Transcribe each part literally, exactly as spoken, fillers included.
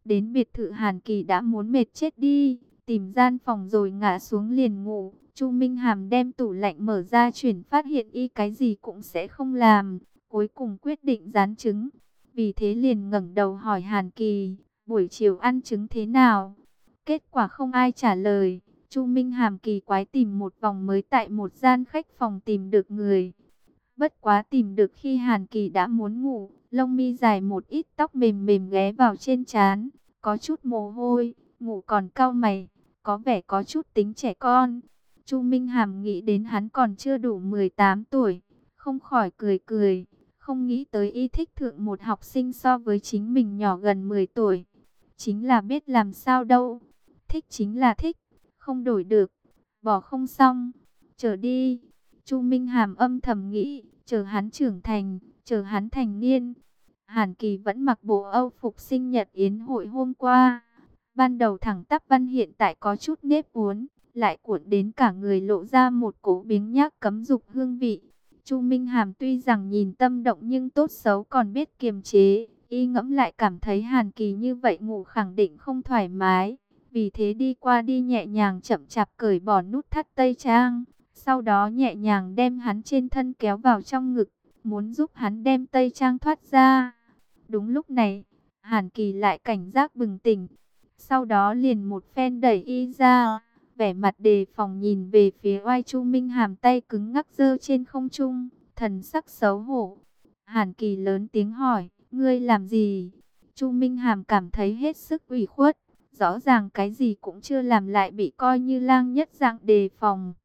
Đến biệt thự Hàn Kỳ đã muốn mệt chết đi, tìm gian phòng rồi ngã xuống liền ngủ. Chu Minh Hàm đem tủ lạnh mở ra chuyển phát hiện y cái gì cũng sẽ không làm, cuối cùng quyết định rán trứng. Vì thế liền ngẩng đầu hỏi Hàn Kỳ, buổi chiều ăn trứng thế nào? Kết quả không ai trả lời. Chu Minh Hàm kỳ quái tìm một vòng mới tại một gian khách phòng tìm được người. Bất quá tìm được khi Hàn Kỳ đã muốn ngủ, lông mi dài một ít tóc mềm mềm ghé vào trên trán, có chút mồ hôi, ngủ còn cau mày, có vẻ có chút tính trẻ con. Chu Minh Hàm nghĩ đến hắn còn chưa đủ mười tám tuổi, không khỏi cười cười, không nghĩ tới y thích thượng một học sinh so với chính mình nhỏ gần mười tuổi. Chính là biết làm sao đâu, thích chính là thích, không đổi được, bỏ không xong, chờ đi. Chu Minh Hàm âm thầm nghĩ, chờ hắn trưởng thành, chờ hắn thành niên. Hàn Kỳ vẫn mặc bộ Âu phục sinh nhật yến hội hôm qua. Ban đầu thẳng tắp văn hiện tại có chút nếp uốn, lại cuộn đến cả người lộ ra một cỗ biếng nhác cấm dục hương vị. Chu Minh Hàm tuy rằng nhìn tâm động nhưng tốt xấu còn biết kiềm chế. Y ngẫm lại cảm thấy Hàn Kỳ như vậy ngủ khẳng định không thoải mái. Vì thế đi qua đi nhẹ nhàng chậm chạp cởi bỏ nút thắt tây trang. Sau đó nhẹ nhàng đem hắn trên thân kéo vào trong ngực, muốn giúp hắn đem tây trang thoát ra. Đúng lúc này, Hàn Kỳ lại cảnh giác bừng tỉnh. Sau đó liền một phen đẩy y ra, vẻ mặt đề phòng nhìn về phía oai. Chu Minh Hàm tay cứng ngắc giơ trên không trung, thần sắc xấu hổ. Hàn Kỳ lớn tiếng hỏi, ngươi làm gì? Chu Minh Hàm cảm thấy hết sức ủy khuất, rõ ràng cái gì cũng chưa làm lại bị coi như lang nhất dạng đề phòng.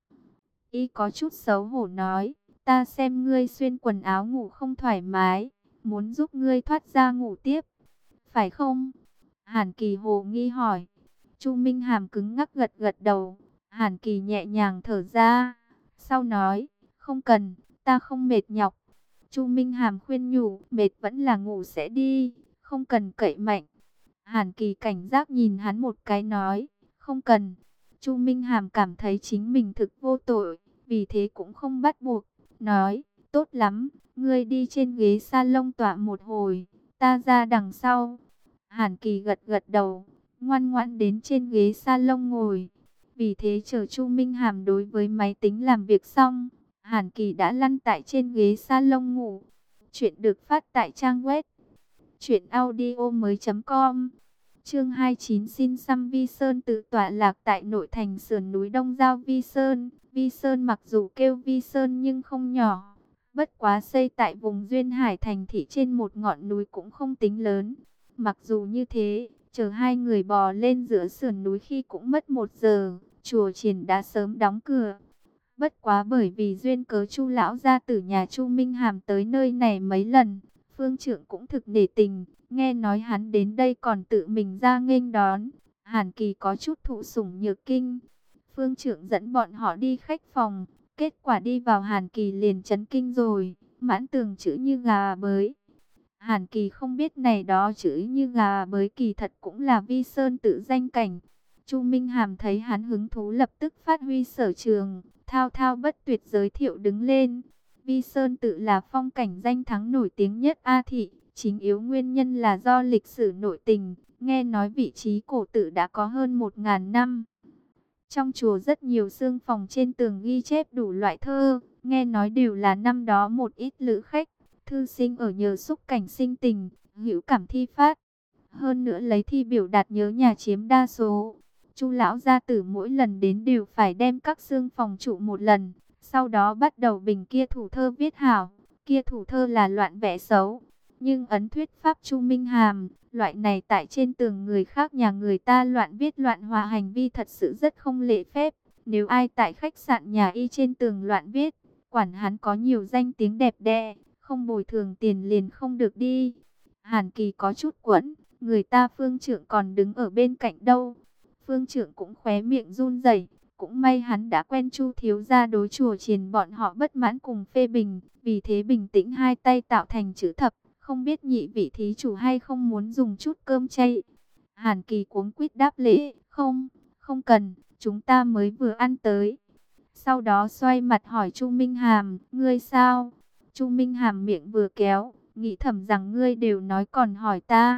Y có chút xấu hổ nói, ta xem ngươi xuyên quần áo ngủ không thoải mái, muốn giúp ngươi thoát ra ngủ tiếp, phải không? Hàn Kỳ hồ nghi hỏi. Chu Minh Hàm cứng ngắc gật gật đầu. Hàn Kỳ nhẹ nhàng thở ra, sau nói, không cần, ta không mệt nhọc. Chu Minh Hàm khuyên nhủ, mệt vẫn là ngủ sẽ đi, không cần cậy mạnh. Hàn Kỳ cảnh giác nhìn hắn một cái nói, không cần. Chu Minh Hàm cảm thấy chính mình thực vô tội, vì thế cũng không bắt buộc, nói, tốt lắm, ngươi đi trên ghế salon tọa một hồi, ta ra đằng sau. Hàn Kỳ gật gật đầu, ngoan ngoãn đến trên ghế salon ngồi. Vì thế chờ Chu Minh Hàm đối với máy tính làm việc xong, Hàn Kỳ đã lăn tại trên ghế salon ngủ. Chuyện được phát tại trang web truyện audio mới.com. Chương hai mươi chín xin xăm Vi Sơn tự tọa lạc tại nội thành sườn núi Đông Giao Vi Sơn. Vi Sơn mặc dù kêu Vi Sơn nhưng không nhỏ, bất quá xây tại vùng duyên hải thành thị trên một ngọn núi cũng không tính lớn. Mặc dù như thế, chờ hai người bò lên giữa sườn núi khi cũng mất một giờ, chùa chiền đã sớm đóng cửa. Bất quá bởi vì duyên cớ Chu lão gia tử nhà Chu Minh Hàm tới nơi này mấy lần, Phương Trượng cũng thực nể tình, nghe nói hắn đến đây còn tự mình ra nghênh đón. Hàn Kỳ có chút thụ sủng nhược kinh. Phương Trượng dẫn bọn họ đi khách phòng, kết quả đi vào Hàn Kỳ liền chấn kinh rồi, mãn tường chữ như gà bới. Hàn Kỳ không biết này đó chữ như gà bới kỳ thật cũng là Vi Sơn tự danh cảnh. Chu Minh Hàm thấy hắn hứng thú lập tức phát huy sở trường, thao thao bất tuyệt giới thiệu đứng lên. Vi Sơn tự là phong cảnh danh thắng nổi tiếng nhất A Thị, chính yếu nguyên nhân là do lịch sử nội tình, nghe nói vị trí cổ tự đã có hơn một ngàn năm. Trong chùa rất nhiều xương phòng trên tường ghi chép đủ loại thơ, nghe nói đều là năm đó một ít lữ khách, thư sinh ở nhờ xúc cảnh sinh tình, hữu cảm thi phát. Hơn nữa lấy thi biểu đạt nhớ nhà chiếm đa số. Chu lão gia tử mỗi lần đến đều phải đem các xương phòng trụ một lần, sau đó bắt đầu bình kia thủ thơ viết hảo, kia thủ thơ là loạn vẽ xấu. Nhưng ấn thuyết pháp Chu Minh Hàm, loại này tại trên tường người khác nhà người ta loạn viết loạn hòa hành vi thật sự rất không lễ phép. Nếu ai tại khách sạn nhà y trên tường loạn viết, quản hắn có nhiều danh tiếng đẹp đẽ, không bồi thường tiền liền không được đi. Hàn Kỳ có chút quẫn, người ta Phương Trượng còn đứng ở bên cạnh đâu. Phương Trượng cũng khóe miệng run rẩy, cũng may hắn đã quen Chu thiếu gia đối chùa chiền bọn họ bất mãn cùng phê bình, vì thế bình tĩnh hai tay tạo thành chữ thập, không biết nhị vị thí chủ hay không muốn dùng chút cơm chay. Hàn Kỳ cuống quýt đáp lễ, không, không cần, chúng ta mới vừa ăn tới. Sau đó xoay mặt hỏi Chu Minh Hàm, ngươi sao? Chu Minh Hàm miệng vừa kéo, nghĩ thầm rằng ngươi đều nói còn hỏi ta.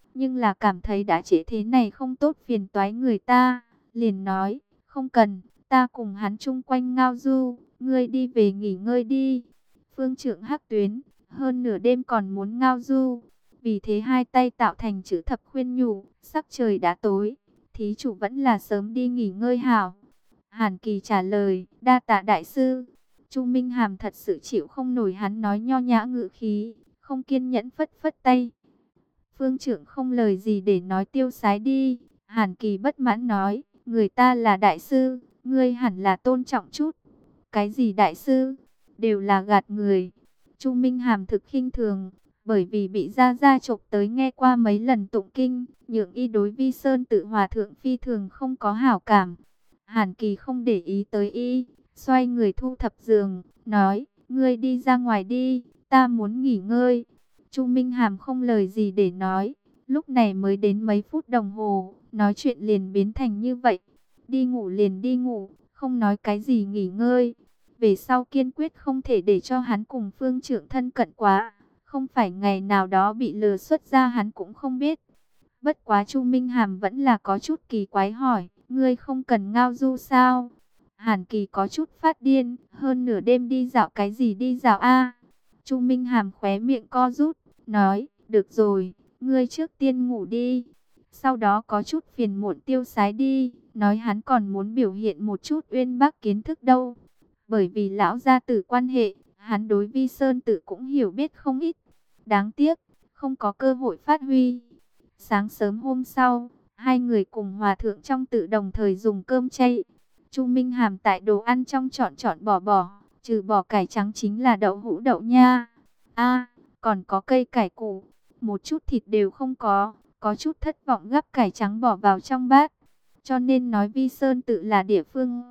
nhưng là cảm thấy đã trễ thế này không tốt phiền toái người ta, liền nói, không cần, ta cùng hắn chung quanh ngao du, ngươi đi về nghỉ ngơi đi. Phương Trượng Hắc Tuyến, hơn nửa đêm còn muốn ngao du, vì thế hai tay tạo thành chữ thập khuyên nhủ, sắc trời đã tối, thí chủ vẫn là sớm đi nghỉ ngơi hảo. Hàn Kỳ trả lời, đa tạ đại sư. Chu Minh Hàm thật sự chịu không nổi hắn nói nho nhã ngữ khí, không kiên nhẫn phất phất tay. Phương Trượng không lời gì để nói tiêu sái đi. Hàn Kỳ bất mãn nói, người ta là đại sư, ngươi hẳn là tôn trọng chút. Cái gì đại sư, đều là gạt người. Chu Minh Hàm thực khinh thường, bởi vì bị Gia Gia chộp tới nghe qua mấy lần tụng kinh, nhượng y đối Vi Sơn Tự Hòa Thượng phi thường không có hảo cảm. Hàn Kỳ không để ý tới y, xoay người thu thập giường, nói, ngươi đi ra ngoài đi, ta muốn nghỉ ngơi. Chu Minh Hàm không lời gì để nói, lúc này mới đến mấy phút đồng hồ, nói chuyện liền biến thành như vậy. Đi ngủ liền đi ngủ, không nói cái gì nghỉ ngơi. Về sau kiên quyết không thể để cho hắn cùng Phương Trượng thân cận quá, không phải ngày nào đó bị lừa xuất ra hắn cũng không biết. Bất quá Chu Minh Hàm vẫn là có chút kỳ quái hỏi, ngươi không cần ngao du sao? Hàn Kỳ có chút phát điên, hơn nửa đêm đi dạo cái gì đi dạo a? Chu Minh Hàm khóe miệng co rút, nói, được rồi, ngươi trước tiên ngủ đi. Sau đó có chút phiền muộn tiêu sái đi, nói hắn còn muốn biểu hiện một chút uyên bác kiến thức đâu. Bởi vì lão gia tử quan hệ, hắn đối Vi Sơn Tự cũng hiểu biết không ít. Đáng tiếc, không có cơ hội phát huy. Sáng sớm hôm sau, hai người cùng hòa thượng trong tự đồng thời dùng cơm chay. Chu Minh Hàm tại đồ ăn trong chọn chọn bỏ bỏ, trừ bỏ cải trắng chính là đậu hũ đậu nha. A, còn có cây cải củ, một chút thịt đều không có, có chút thất vọng gắp cải trắng bỏ vào trong bát. Cho nên nói Vi Sơn Tự là địa phương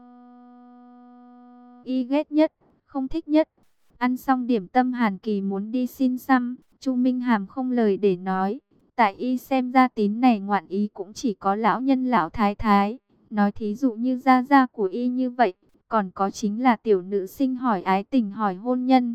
y ghét nhất, không thích nhất. Ăn xong điểm tâm Hàn Kỳ muốn đi xin xăm, Chu Minh Hàm không lời để nói. Tại y xem ra tín này ngoạn ý cũng chỉ có lão nhân lão thái thái. Nói thí dụ như gia gia của y như vậy, còn có chính là tiểu nữ sinh hỏi ái tình hỏi hôn nhân.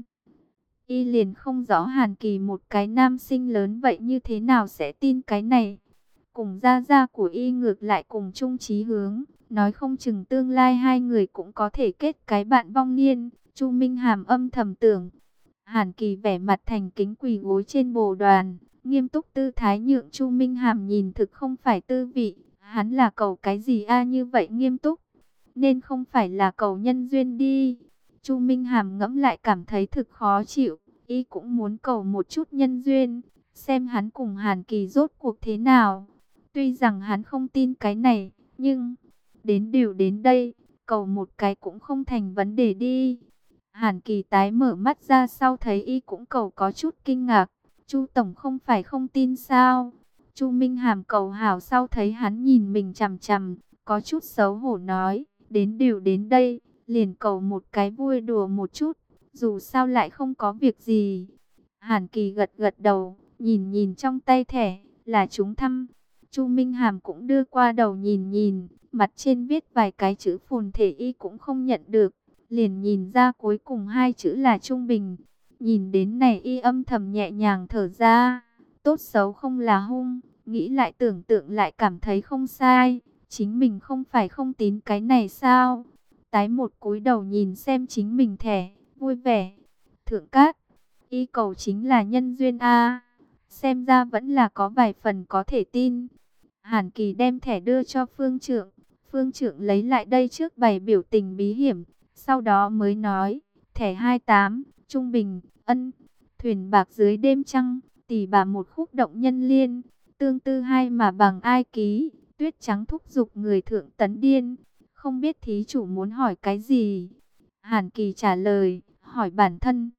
Y liền không rõ Hàn Kỳ một cái nam sinh lớn vậy như thế nào sẽ tin cái này. Cùng gia gia của y ngược lại cùng chung chí hướng, nói không chừng tương lai hai người cũng có thể kết cái bạn vong niên. Chu Minh Hàm âm thầm tưởng. Hàn Kỳ vẻ mặt thành kính quỳ gối trên bồ đoàn, nghiêm túc tư thái nhượng Chu Minh Hàm nhìn thực không phải tư vị. Hắn là cầu cái gì a như vậy nghiêm túc, nên không phải là cầu nhân duyên đi. Chu Minh Hàm ngẫm lại cảm thấy thực khó chịu, y cũng muốn cầu một chút nhân duyên, xem hắn cùng Hàn Kỳ rốt cuộc thế nào. Tuy rằng hắn không tin cái này, nhưng đến điều đến đây, cầu một cái cũng không thành vấn đề đi. Hàn Kỳ tái mở mắt ra sau thấy y cũng cầu có chút kinh ngạc. Chu tổng không phải không tin sao? Chu Minh Hàm cầu hảo sau thấy hắn nhìn mình chằm chằm, có chút xấu hổ nói, đến điều đến đây, liền cầu một cái vui đùa một chút, dù sao lại không có việc gì. Hàn Kỳ gật gật đầu, nhìn nhìn trong tay thẻ, là trúng thăm. Chu Minh Hàm cũng đưa qua đầu nhìn nhìn, mặt trên viết vài cái chữ phồn thể y cũng không nhận được, liền nhìn ra cuối cùng hai chữ là trung bình. Nhìn đến này y âm thầm nhẹ nhàng thở ra, tốt xấu không là hung, nghĩ lại tưởng tượng lại cảm thấy không sai, chính mình không phải không tín cái này sao? Tái một cúi đầu nhìn xem chính mình thẻ, vui vẻ. Thượng Cát, y cầu chính là nhân duyên a, xem ra vẫn là có vài phần có thể tin. Hàn Kỳ đem thẻ đưa cho Phương Trượng, Phương Trượng lấy lại đây trước bày biểu tình bí hiểm, sau đó mới nói, thẻ hai tám, trung bình, ân, thuyền bạc dưới đêm trăng, tỷ bà một khúc động nhân liên, tương tư hai mà bằng ai ký, tuyết trắng thúc giục người thượng tấn điên, không biết thí chủ muốn hỏi cái gì. Hàn Kỳ trả lời, hỏi bản thân,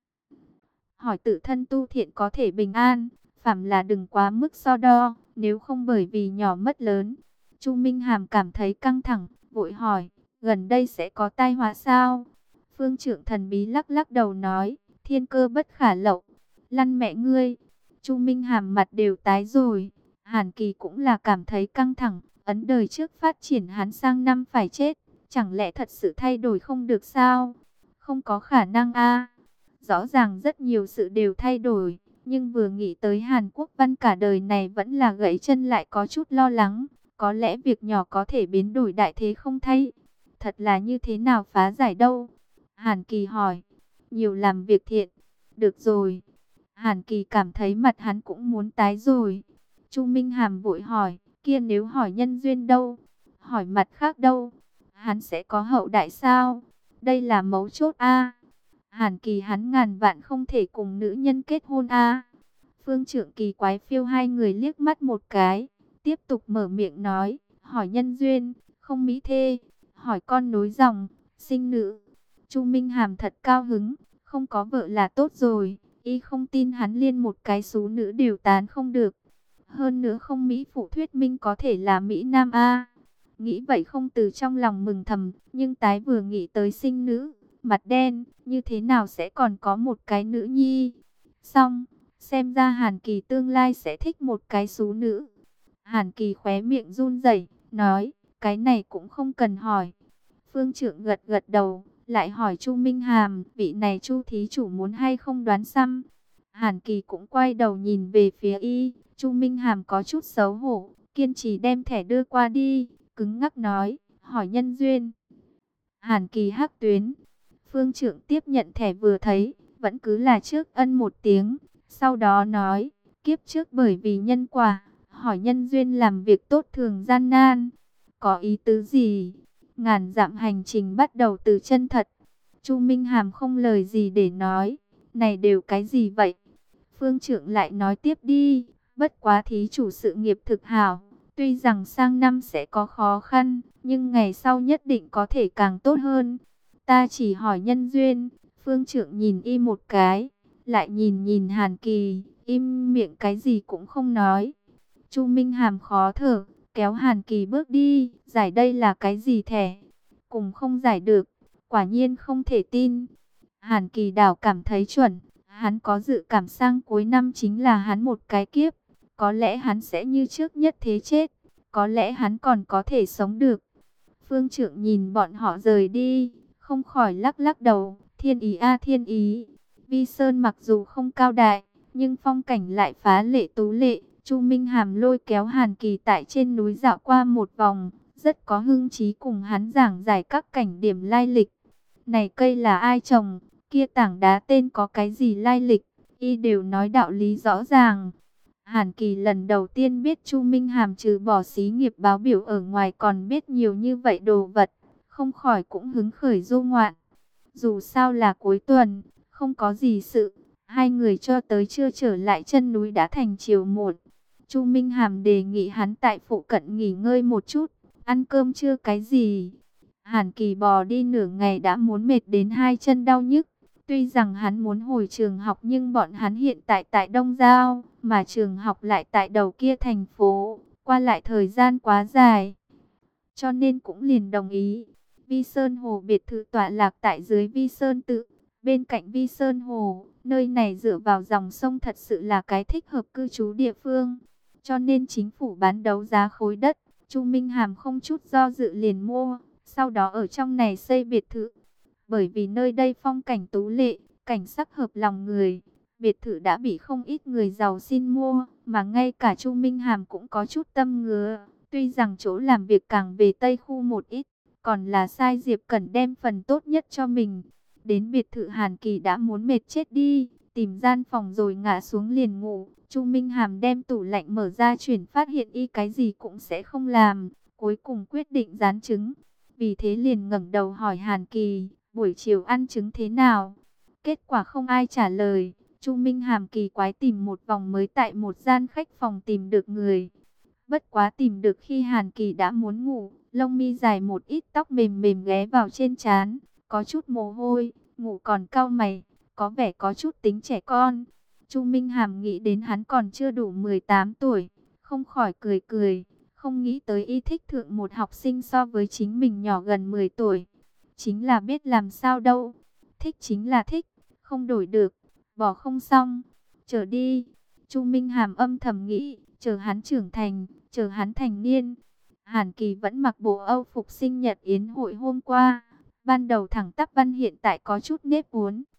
hỏi tự thân tu thiện có thể bình an, phàm là đừng quá mức so đo, nếu không bởi vì nhỏ mất lớn. Chu Minh Hàm cảm thấy căng thẳng, vội hỏi, gần đây sẽ có tai họa sao? Phương Trượng thần bí lắc lắc đầu nói, thiên cơ bất khả lậu, lăn mẹ ngươi. Chu Minh Hàm mặt đều tái rồi, Hàn Kỳ cũng là cảm thấy căng thẳng, ấn đời trước phát triển hắn sang năm phải chết, chẳng lẽ thật sự thay đổi không được sao? Không có khả năng a. Rõ ràng rất nhiều sự đều thay đổi, nhưng vừa nghĩ tới Hàn Quốc Văn cả đời này vẫn là gãy chân lại có chút lo lắng. Có lẽ việc nhỏ có thể biến đổi đại thế không thay. Thật là như thế nào phá giải đâu? Hàn Kỳ hỏi. Nhiều làm việc thiện. Được rồi. Hàn Kỳ cảm thấy mặt hắn cũng muốn tái rồi. Chu Minh Hàm vội hỏi. Kia nếu hỏi nhân duyên đâu? Hỏi mặt khác đâu? Hắn sẽ có hậu đại sao? Đây là mấu chốt a. Hàn Kỳ hắn ngàn vạn không thể cùng nữ nhân kết hôn a. Phương Trượng Kỳ quái phiêu hai người liếc mắt một cái. Tiếp tục mở miệng nói. Hỏi nhân duyên, không mỹ thê. Hỏi con nối dòng, sinh nữ. Chu Minh Hàm thật cao hứng. Không có vợ là tốt rồi. Y không tin hắn liên một cái số nữ đều tán không được. Hơn nữa không mỹ phụ thuyết minh có thể là mỹ nam a. Nghĩ vậy không từ trong lòng mừng thầm. Nhưng tái vừa nghĩ tới sinh nữ, mặt đen, như thế nào sẽ còn có một cái nữ nhi. Xong, xem ra Hàn Kỳ tương lai sẽ thích một cái số nữ. Hàn Kỳ khóe miệng run rẩy, nói, cái này cũng không cần hỏi. Phương Trượng gật gật đầu, lại hỏi Chu Minh Hàm, vị này Chu thí chủ muốn hay không đoán xăm. Hàn Kỳ cũng quay đầu nhìn về phía y, Chu Minh Hàm có chút xấu hổ, kiên trì đem thẻ đưa qua đi, cứng ngắc nói, hỏi nhân duyên. Hàn Kỳ hắc tuyến. Phương Trượng tiếp nhận thẻ vừa thấy, vẫn cứ là trước ân một tiếng, sau đó nói, kiếp trước bởi vì nhân quả, hỏi nhân duyên làm việc tốt thường gian nan. Có ý tứ gì? Ngàn dặm hành trình bắt đầu từ chân thật. Chu Minh Hàm không lời gì để nói, này đều cái gì vậy? Phương Trượng lại nói tiếp đi, bất quá thí chủ sự nghiệp thực hảo, tuy rằng sang năm sẽ có khó khăn, nhưng ngày sau nhất định có thể càng tốt hơn. Ta chỉ hỏi nhân duyên. Phương Trượng nhìn y một cái, lại nhìn nhìn Hàn Kỳ, im miệng cái gì cũng không nói. Chu Minh Hàm khó thở, kéo Hàn Kỳ bước đi, giải đây là cái gì thẻ? Cùng không giải được, quả nhiên không thể tin. Hàn Kỳ đảo cảm thấy chuẩn, hắn có dự cảm sang cuối năm chính là hắn một cái kiếp. Có lẽ hắn sẽ như trước nhất thế chết, có lẽ hắn còn có thể sống được. Phương Trượng nhìn bọn họ rời đi, không khỏi lắc lắc đầu, thiên ý a thiên ý. Vi Sơn mặc dù không cao đại, nhưng phong cảnh lại phá lệ tú lệ. Chu Minh Hàm lôi kéo Hàn Kỳ tại trên núi dạo qua một vòng, rất có hứng chí cùng hắn giảng giải các cảnh điểm lai lịch. Này cây là ai trồng, kia tảng đá tên có cái gì lai lịch, y đều nói đạo lý rõ ràng. Hàn Kỳ lần đầu tiên biết Chu Minh Hàm trừ bỏ xí nghiệp báo biểu ở ngoài còn biết nhiều như vậy đồ vật, không khỏi cũng hứng khởi du ngoạn. Dù sao là cuối tuần, không có gì sự, hai người cho tới chưa trở lại chân núi đã thành chiều muộn. Chu Minh Hàm đề nghị hắn tại phụ cận nghỉ ngơi một chút, ăn cơm trưa cái gì. Hàn Kỳ bò đi nửa ngày đã muốn mệt đến hai chân đau nhức. Tuy rằng hắn muốn hồi trường học nhưng bọn hắn hiện tại tại Đông Giao, mà trường học lại tại đầu kia thành phố, qua lại thời gian quá dài. Cho nên cũng liền đồng ý. Vi Sơn Hồ biệt thự tọa lạc tại dưới Vi Sơn Tự, bên cạnh Vi Sơn Hồ, nơi này dựa vào dòng sông thật sự là cái thích hợp cư trú địa phương. Cho nên chính phủ bán đấu giá khối đất, Chu Minh Hàm không chút do dự liền mua, sau đó ở trong này xây biệt thự. Bởi vì nơi đây phong cảnh tú lệ, cảnh sắc hợp lòng người, biệt thự đã bị không ít người giàu xin mua, mà ngay cả Chu Minh Hàm cũng có chút tâm ngứa. Tuy rằng chỗ làm việc càng về Tây khu một ít, còn là sai Diệp Cẩn đem phần tốt nhất cho mình. Đến biệt thự Hàn Kỳ đã muốn mệt chết đi, tìm gian phòng rồi ngã xuống liền ngủ. Chu Minh Hàm đem tủ lạnh mở ra chuyển phát hiện y cái gì cũng sẽ không làm, cuối cùng quyết định rán trứng. Vì thế liền ngẩng đầu hỏi Hàn Kỳ, buổi chiều ăn trứng thế nào? Kết quả không ai trả lời. Chu Minh Hàm kỳ quái tìm một vòng mới tại một gian khách phòng tìm được người. Bất quá tìm được khi Hàn Kỳ đã muốn ngủ, lông mi dài một ít tóc mềm mềm ghé vào trên trán, có chút mồ hôi, ngủ còn cau mày, có vẻ có chút tính trẻ con. Chu Minh Hàm nghĩ đến hắn còn chưa đủ mười tám tuổi, không khỏi cười cười, không nghĩ tới y thích thượng một học sinh so với chính mình nhỏ gần mười tuổi. Chính là biết làm sao đâu, thích chính là thích, không đổi được, bỏ không xong, chờ đi. Chu Minh Hàm âm thầm nghĩ, chờ hắn trưởng thành, chờ hắn thành niên. Hàn Kỳ vẫn mặc bộ Âu phục sinh nhật yến hội hôm qua. Ban đầu thẳng tắp văn hiện tại có chút nếp uốn,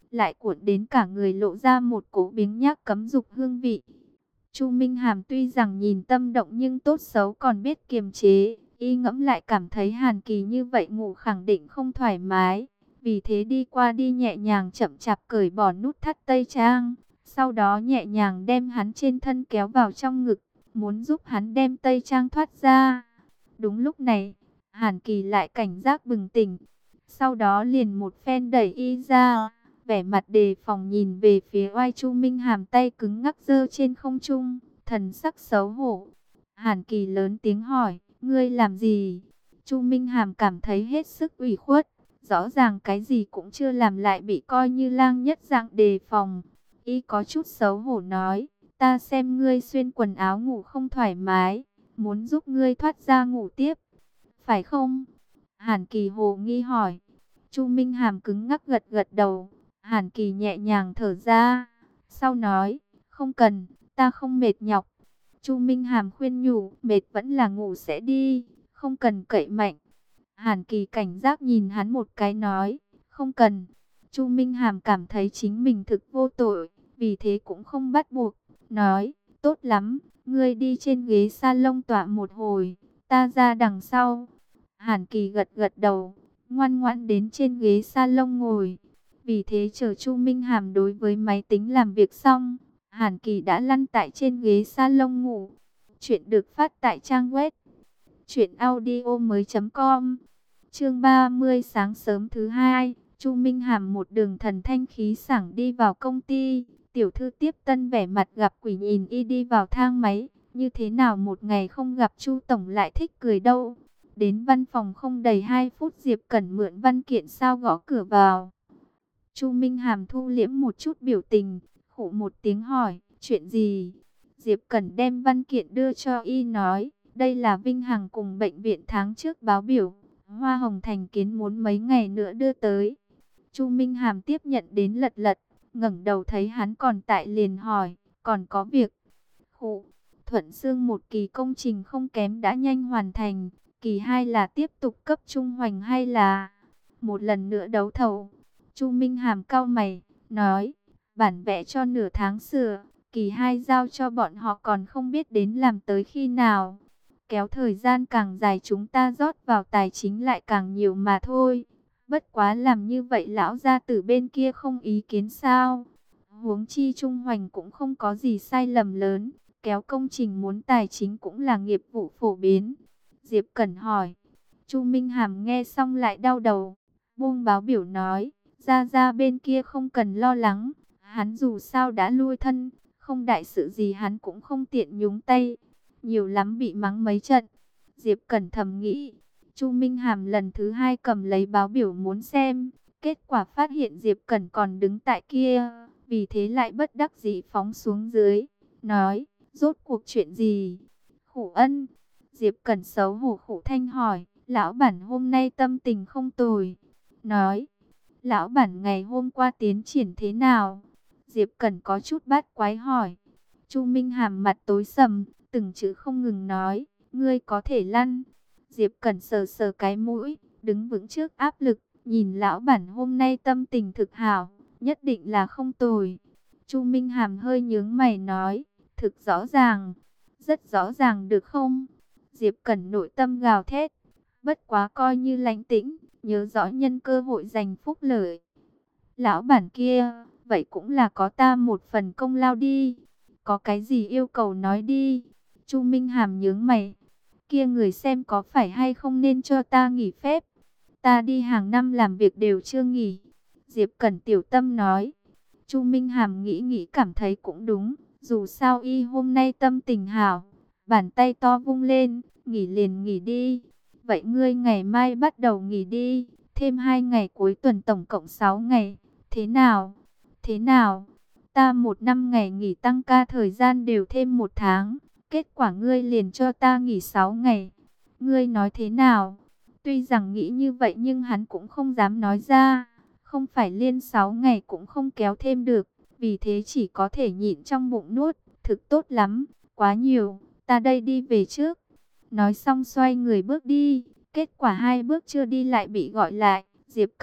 lại cuộn đến cả người lộ ra một cỗ biếng nhác cấm dục hương vị. Chu Minh Hàm tuy rằng nhìn tâm động nhưng tốt xấu còn biết kiềm chế, y ngẫm lại cảm thấy Hàn Kỳ như vậy ngủ khẳng định không thoải mái, vì thế đi qua đi nhẹ nhàng chậm chạp cởi bỏ nút thắt tây trang, sau đó nhẹ nhàng đem hắn trên thân kéo vào trong ngực, muốn giúp hắn đem tây trang thoát ra. Đúng lúc này, Hàn Kỳ lại cảnh giác bừng tỉnh, sau đó liền một phen đẩy y ra, vẻ mặt đề phòng nhìn về phía oai. Chu Minh Hàm tay cứng ngắc giơ trên không trung, thần sắc xấu hổ. Hàn Kỳ lớn tiếng hỏi, ngươi làm gì? Chu Minh Hàm cảm thấy hết sức ủy khuất, rõ ràng cái gì cũng chưa làm lại bị coi như lang nhất dạng đề phòng. Y có chút xấu hổ nói, ta xem ngươi xuyên quần áo ngủ không thoải mái, muốn giúp ngươi thoát ra ngủ tiếp, phải không? Hàn Kỳ hồ nghi hỏi. Chu Minh Hàm cứng ngắc gật gật đầu. Hàn Kỳ nhẹ nhàng thở ra, sau nói, không cần, ta không mệt nhọc. Chu Minh Hàm khuyên nhủ, mệt vẫn là ngủ sẽ đi, không cần cậy mạnh. Hàn Kỳ cảnh giác nhìn hắn một cái nói, không cần. Chu Minh Hàm cảm thấy chính mình thực vô tội, vì thế cũng không bắt buộc, nói, tốt lắm, ngươi đi trên ghế salon tọa một hồi, ta ra đằng sau. Hàn Kỳ gật gật đầu, ngoan ngoãn đến trên ghế salon ngồi. Vì thế chờ Chu Minh Hàm đối với máy tính làm việc xong, Hàn Kỳ đã lăn tại trên ghế salon ngủ. Chuyện được phát tại trang web truyện audio mới chấm com. Chương ba mươi sáng sớm thứ hai, Chu Minh Hàm một đường thần thanh khí sảng đi vào công ty. Tiểu thư tiếp tân vẻ mặt gặp quỷ nhìn y đi vào thang máy, như thế nào một ngày không gặp Chu tổng lại thích cười đâu. Đến văn phòng không đầy hai phút, Diệp Cẩn mượn văn kiện sao gõ cửa vào. Chu Minh Hàm thu liễm một chút biểu tình, khụ một tiếng hỏi, chuyện gì? Diệp Cẩn đem văn kiện đưa cho y nói, đây là Vinh Hằng cùng bệnh viện tháng trước báo biểu, Hoa Hồng Thành Kiến muốn mấy ngày nữa đưa tới. Chu Minh Hàm tiếp nhận đến lật lật, ngẩng đầu thấy hắn còn tại liền hỏi, còn có việc? Khụ, Thuận Xương một kỳ công trình không kém đã nhanh hoàn thành, kỳ hai là tiếp tục cấp trung hoành hay là một lần nữa đấu thầu? Chu Minh Hàm cau mày, nói, bản vẽ cho nửa tháng sửa, kỳ hai giao cho bọn họ còn không biết đến làm tới khi nào. Kéo thời gian càng dài chúng ta rót vào tài chính lại càng nhiều mà thôi. Bất quá làm như vậy lão gia tử bên kia không ý kiến sao? Huống chi Trung Hoành cũng không có gì sai lầm lớn, kéo công trình muốn tài chính cũng là nghiệp vụ phổ biến. Diệp Cẩn hỏi. Chu Minh Hàm nghe xong lại đau đầu, buông báo biểu nói, Gia Gia bên kia không cần lo lắng, hắn dù sao đã lui thân, không đại sự gì hắn cũng không tiện nhúng tay, nhiều lắm bị mắng mấy trận. Diệp Cẩn thầm nghĩ. Chu Minh Hàm lần thứ hai cầm lấy báo biểu muốn xem, kết quả phát hiện Diệp Cẩn còn đứng tại kia, vì thế lại bất đắc dĩ phóng xuống dưới, nói, rốt cuộc chuyện gì? Khủ Ân. Diệp Cẩn xấu hổ khủ thanh hỏi, lão bản hôm nay tâm tình không tồi. Nói, lão bản ngày hôm qua tiến triển thế nào? Diệp Cẩn có chút bát quái hỏi. Chu Minh Hàm mặt tối sầm, từng chữ không ngừng nói, ngươi có thể lăn. Diệp Cẩn sờ sờ cái mũi, đứng vững trước áp lực, nhìn lão bản hôm nay tâm tình thực hảo, nhất định là không tồi. Chu Minh Hàm hơi nhướng mày nói, thực rõ ràng, rất rõ ràng được không? Diệp Cẩn nội tâm gào thét, bất quá coi như lánh tĩnh, nhớ rõ nhân cơ hội giành phúc lợi. Lão bản kia, vậy cũng là có ta một phần công lao đi, có cái gì yêu cầu nói đi. Chu Minh Hàm nhướng mày, kia người xem có phải hay không nên cho ta nghỉ phép, ta đi hàng năm làm việc đều chưa nghỉ. Diệp Cẩn tiểu tâm nói. Chu Minh Hàm nghĩ nghĩ cảm thấy cũng đúng, dù sao y hôm nay tâm tình hảo, bàn tay to vung lên, nghỉ liền nghỉ đi. Vậy ngươi ngày mai bắt đầu nghỉ đi, thêm hai ngày cuối tuần tổng cộng sáu ngày, thế nào? Thế nào? Ta một năm ngày nghỉ tăng ca thời gian đều thêm một tháng, kết quả ngươi liền cho ta nghỉ sáu ngày. Ngươi nói thế nào? Tuy rằng nghĩ như vậy nhưng hắn cũng không dám nói ra. Không phải liên sáu ngày cũng không kéo thêm được, vì thế chỉ có thể nhịn trong bụng nuốt. Thực tốt lắm, quá nhiều, ta đây đi về trước. Nói xong xoay người bước đi, kết quả hai bước chưa đi lại bị gọi lại. Diệp Cẩn,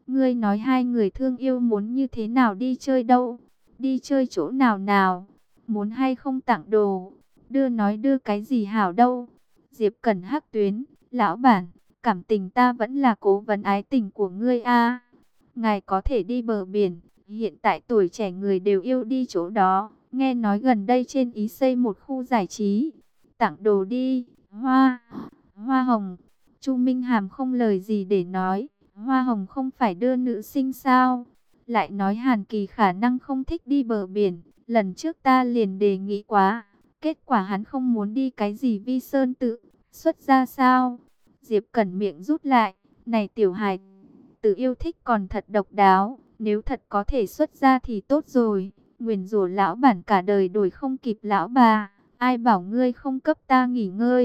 Ngươi nói hai người thương yêu muốn như thế nào đi chơi đâu? Đi chơi chỗ nào nào? Muốn hay không tặng đồ? Đưa nói đưa cái gì hảo đâu? Diệp Cẩn hắc tuyến, lão bản, cảm tình ta vẫn là cố vấn ái tình của ngươi a. Ngài có thể đi bờ biển, hiện tại tuổi trẻ người đều yêu đi chỗ đó. Nghe nói gần đây trên ý xây một khu giải trí, tặng đồ đi, hoa, hoa hồng. Chu Minh Hàm không lời gì để nói, hoa hồng không phải đưa nữ sinh sao? Lại nói Hàn Kỳ khả năng không thích đi bờ biển, lần trước ta liền đề nghị quá, kết quả hắn không muốn đi cái gì Vi Sơn tự, xuất ra sao? Diệp Cẩn miệng rút lại, này tiểu hài tử yêu thích còn thật độc đáo, nếu thật có thể xuất ra thì tốt rồi. Nguyền rủa lão bản cả đời đổi không kịp lão bà, ai bảo ngươi không cấp ta nghỉ ngơi.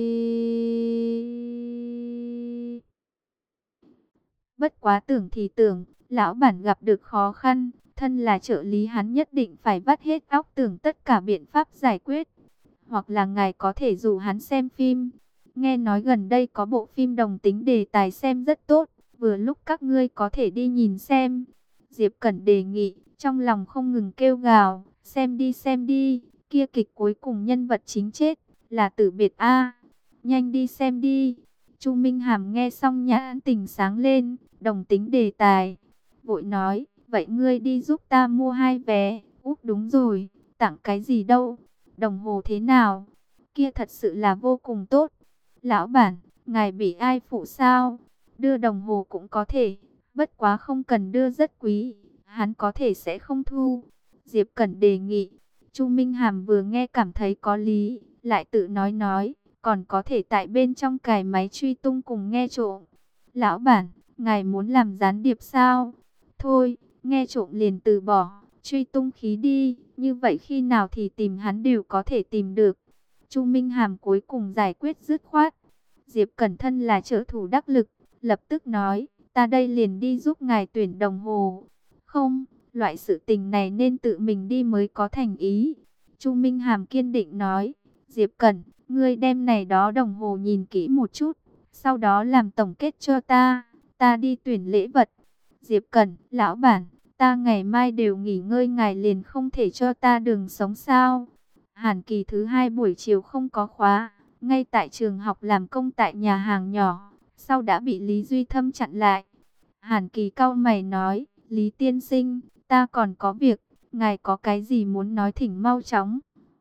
Bất quá tưởng thì tưởng, lão bản gặp được khó khăn, thân là trợ lý hắn nhất định phải vắt hết óc tưởng tất cả biện pháp giải quyết. Hoặc là ngài có thể rủ hắn xem phim. Nghe nói gần đây có bộ phim đồng tính đề tài xem rất tốt, vừa lúc các ngươi có thể đi nhìn xem. Diệp Cẩn đề nghị, trong lòng không ngừng kêu gào, xem đi xem đi, kia kịch cuối cùng nhân vật chính chết, là Tử Biệt A. Nhanh đi xem đi. Chu Minh Hàm nghe xong nhãn tình sáng lên, đồng tính đề tài. Vội nói, vậy ngươi đi giúp ta mua hai vé. Úp đúng rồi, tặng cái gì đâu? Đồng hồ thế nào? Kia thật sự là vô cùng tốt. Lão bản, ngài bị ai phụ sao? Đưa đồng hồ cũng có thể, bất quá không cần đưa rất quý, hắn có thể sẽ không thu. Diệp Cẩn đề nghị. Chu Minh Hàm vừa nghe cảm thấy có lý, lại tự nói nói, còn có thể tại bên trong cài máy truy tung cùng nghe trộm. Lão bản, ngài muốn làm gián điệp sao? Thôi, nghe trộm liền từ bỏ, truy tung khí đi, như vậy khi nào thì tìm hắn đều có thể tìm được. Chu Minh Hàm cuối cùng giải quyết dứt khoát. Diệp Cẩn thân là trợ thủ đắc lực, lập tức nói, ta đây liền đi giúp ngài tuyển đồng hồ. Không, loại sự tình này nên tự mình đi mới có thành ý. Chu Minh Hàm kiên định nói, Diệp Cẩn, ngươi đem này đó đồng hồ nhìn kỹ một chút, sau đó làm tổng kết cho ta, ta đi tuyển lễ vật. Diệp Cẩn, lão bản, ta ngày mai đều nghỉ ngơi, ngài liền không thể cho ta đường sống sao? Hàn Kỳ thứ hai buổi chiều không có khóa, ngay tại trường học làm công tại nhà hàng nhỏ, sau đã bị Lý Duy Thâm chặn lại. Hàn Kỳ cau mày nói, Lý tiên sinh, ta còn có việc, ngài có cái gì muốn nói thỉnh mau chóng.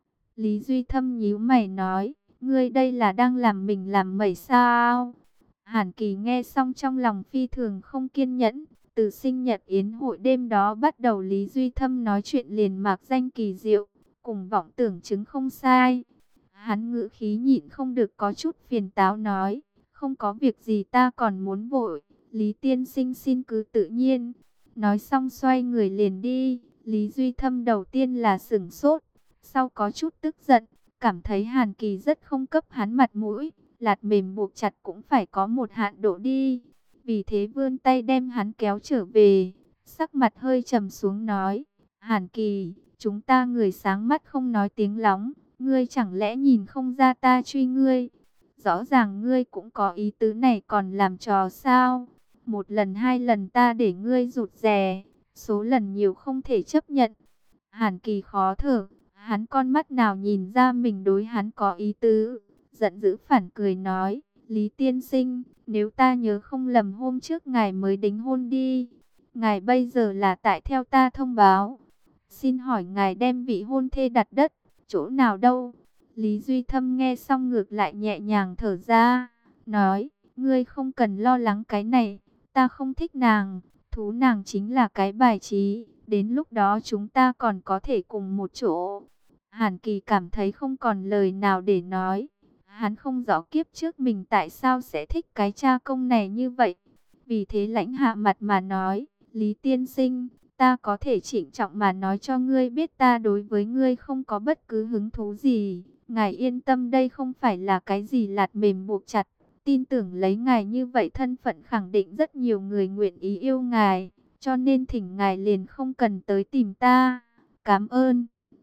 Lý Duy Thâm nhíu mày nói, ngươi đây là đang làm mình làm mẩy sao? Hàn Kỳ nghe xong trong lòng phi thường không kiên nhẫn. Từ sinh nhật yến hội đêm đó bắt đầu, Lý Duy Thâm nói chuyện liền mạc danh kỳ diệu, cùng vọng tưởng chứng không sai. Hắn ngữ khí nhịn không được có chút phiền táo nói, không có việc gì, ta còn muốn vội, Lý tiên sinh xin cứ tự nhiên. Nói xong xoay người liền đi. Lý Duy Thâm đầu tiên là sửng sốt, sau có chút tức giận, cảm thấy Hàn Kỳ rất không cấp hắn mặt mũi, lạt mềm buộc chặt cũng phải có một hạn độ đi. Vì thế vươn tay đem hắn kéo trở về, sắc mặt hơi trầm xuống nói, Hàn Kỳ, chúng ta người sáng mắt không nói tiếng lóng, ngươi chẳng lẽ nhìn không ra ta truy ngươi? Rõ ràng ngươi cũng có ý tứ này còn làm trò sao? Một lần hai lần ta để ngươi rụt rè, số lần nhiều không thể chấp nhận. Hàn Kỳ khó thở, hắn con mắt nào nhìn ra mình đối hắn có ý tứ, giận dữ phản cười nói, Lý tiên sinh, nếu ta nhớ không lầm hôm trước ngài mới đính hôn đi, ngài bây giờ là tại theo ta thông báo. Xin hỏi ngài đem vị hôn thê đặt đất, chỗ nào đâu? Lý Duy Thâm nghe xong ngược lại nhẹ nhàng thở ra, nói, ngươi không cần lo lắng cái này, ta không thích nàng, thú nàng chính là cái bài trí, đến lúc đó chúng ta còn có thể cùng một chỗ. Hàn Kỳ cảm thấy không còn lời nào để nói. Hắn không rõ kiếp trước mình tại sao sẽ thích cái cha công này như vậy. Vì thế lãnh hạ mặt mà nói, Lý tiên sinh, ta có thể trịnh trọng mà nói cho ngươi biết ta đối với ngươi không có bất cứ hứng thú gì. Ngài yên tâm, đây không phải là cái gì lạt mềm buộc chặt. Tin tưởng lấy ngài như vậy thân phận khẳng định rất nhiều người nguyện ý yêu ngài. Cho nên thỉnh ngài liền không cần tới tìm ta. Cảm ơn.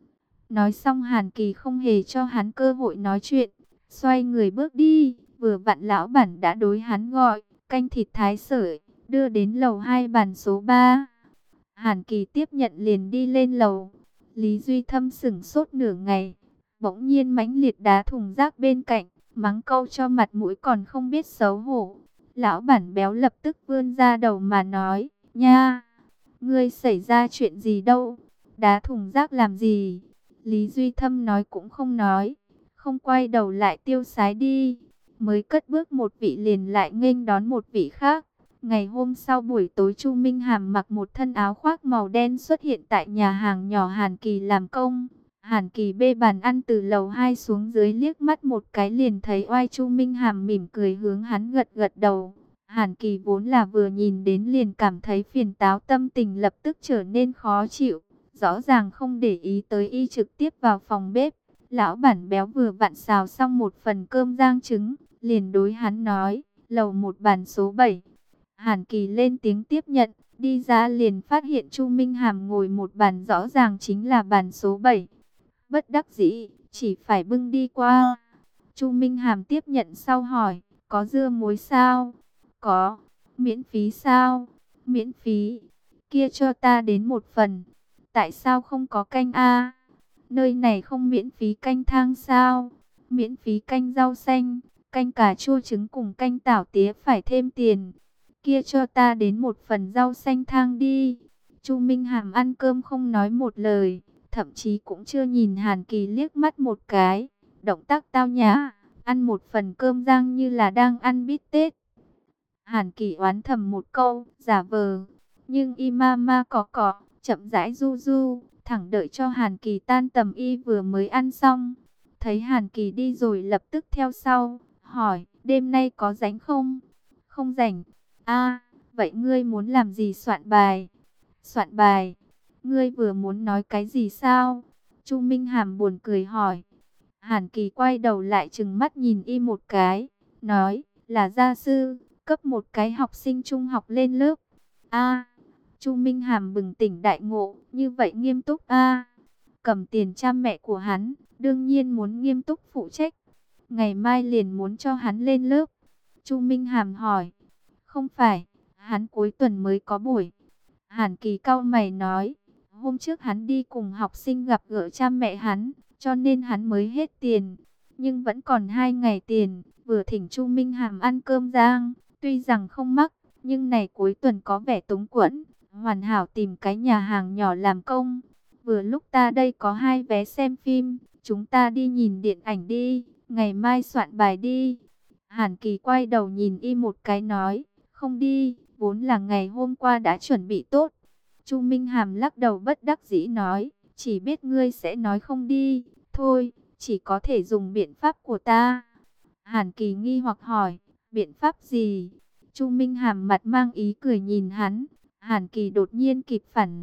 Nói xong Hàn Kỳ không hề cho hắn cơ hội nói chuyện. Xoay người bước đi, vừa vặn lão bản đã đối hắn gọi, canh thịt thái sợi, đưa đến lầu hai bàn số ba. Hàn Kỳ tiếp nhận liền đi lên lầu. Lý Duy Thâm sững sốt nửa ngày, bỗng nhiên mãnh liệt đá thùng rác bên cạnh, mắng câu cho mặt mũi còn không biết xấu hổ. Lão bản béo lập tức vươn ra đầu mà nói, nha, ngươi xảy ra chuyện gì đâu, đá thùng rác làm gì? Lý Duy Thâm nói cũng không nói, không quay đầu lại tiêu sái đi. Mới cất bước một vị liền lại nghênh đón một vị khác. Ngày hôm sau buổi tối, Chu Minh Hàm mặc một thân áo khoác màu đen xuất hiện tại nhà hàng nhỏ Hàn Kỳ làm công. Hàn Kỳ bê bàn ăn từ lầu hai xuống dưới, liếc mắt một cái liền thấy oai. Chu Minh Hàm mỉm cười hướng hắn gật gật đầu. Hàn Kỳ vốn là vừa nhìn đến liền cảm thấy phiền táo, tâm tình lập tức trở nên khó chịu. Rõ ràng không để ý tới y, trực tiếp vào phòng bếp. Lão bản béo vừa vặn xào xong một phần cơm rang trứng, liền đối hắn nói, lầu một bàn số bảy. Hàn Kỳ lên tiếng tiếp nhận, đi ra liền phát hiện Chu Minh Hàm ngồi một bàn, rõ ràng chính là bàn số bảy. Bất đắc dĩ, chỉ phải bưng đi qua. Chu Minh Hàm tiếp nhận sau hỏi, có dưa muối sao? Có. Miễn phí sao? Miễn phí. Kia cho ta đến một phần. Tại sao không có canh a? Nơi này không miễn phí canh thang sao? Miễn phí canh rau xanh, canh cà chua trứng cùng canh tảo tía phải thêm tiền. Kia cho ta đến một phần rau xanh thang đi. Chu Minh Hàm ăn cơm không nói một lời, thậm chí cũng chưa nhìn Hàn Kỳ liếc mắt một cái. Động tác tao nhã, ăn một phần cơm rang như là đang ăn bít tết. Hàn Kỳ oán thầm một câu, giả vờ. Nhưng y ma ma cỏ cỏ, chậm rãi du du, thẳng đợi cho Hàn Kỳ tan tầm y vừa mới ăn xong. Thấy Hàn Kỳ đi rồi lập tức theo sau, hỏi, đêm nay có rảnh không? Không rảnh. A, vậy ngươi muốn làm gì? Soạn bài. Soạn bài? Ngươi vừa muốn nói cái gì sao? Chu Minh Hàm buồn cười hỏi. Hàn Kỳ quay đầu lại trừng mắt nhìn y một cái, nói, là gia sư, cấp một cái học sinh trung học lên lớp. A, Chu Minh Hàm bừng tỉnh đại ngộ, như vậy nghiêm túc a? Cầm tiền cha mẹ của hắn, đương nhiên muốn nghiêm túc phụ trách. Ngày mai liền muốn cho hắn lên lớp. Chu Minh Hàm hỏi. Không phải, hắn cuối tuần mới có buổi. Hàn Kỳ cau mày nói, hôm trước hắn đi cùng học sinh gặp gỡ cha mẹ hắn, cho nên hắn mới hết tiền. Nhưng vẫn còn hai ngày tiền, vừa thỉnh Chu Minh Hàm ăn cơm rang, tuy rằng không mắc, nhưng này cuối tuần có vẻ túng quẫn, hoàn hảo tìm cái nhà hàng nhỏ làm công. Vừa lúc ta đây có hai vé xem phim, chúng ta đi nhìn điện ảnh đi, ngày mai soạn bài đi. Hàn Kỳ quay đầu nhìn y một cái nói, không đi, vốn là ngày hôm qua đã chuẩn bị tốt. Chu Minh Hàm lắc đầu bất đắc dĩ nói, chỉ biết ngươi sẽ nói không đi, thôi, chỉ có thể dùng biện pháp của ta. Hàn Kỳ nghi hoặc hỏi, biện pháp gì? Chu Minh Hàm mặt mang ý cười nhìn hắn. Hàn Kỳ đột nhiên kịp phản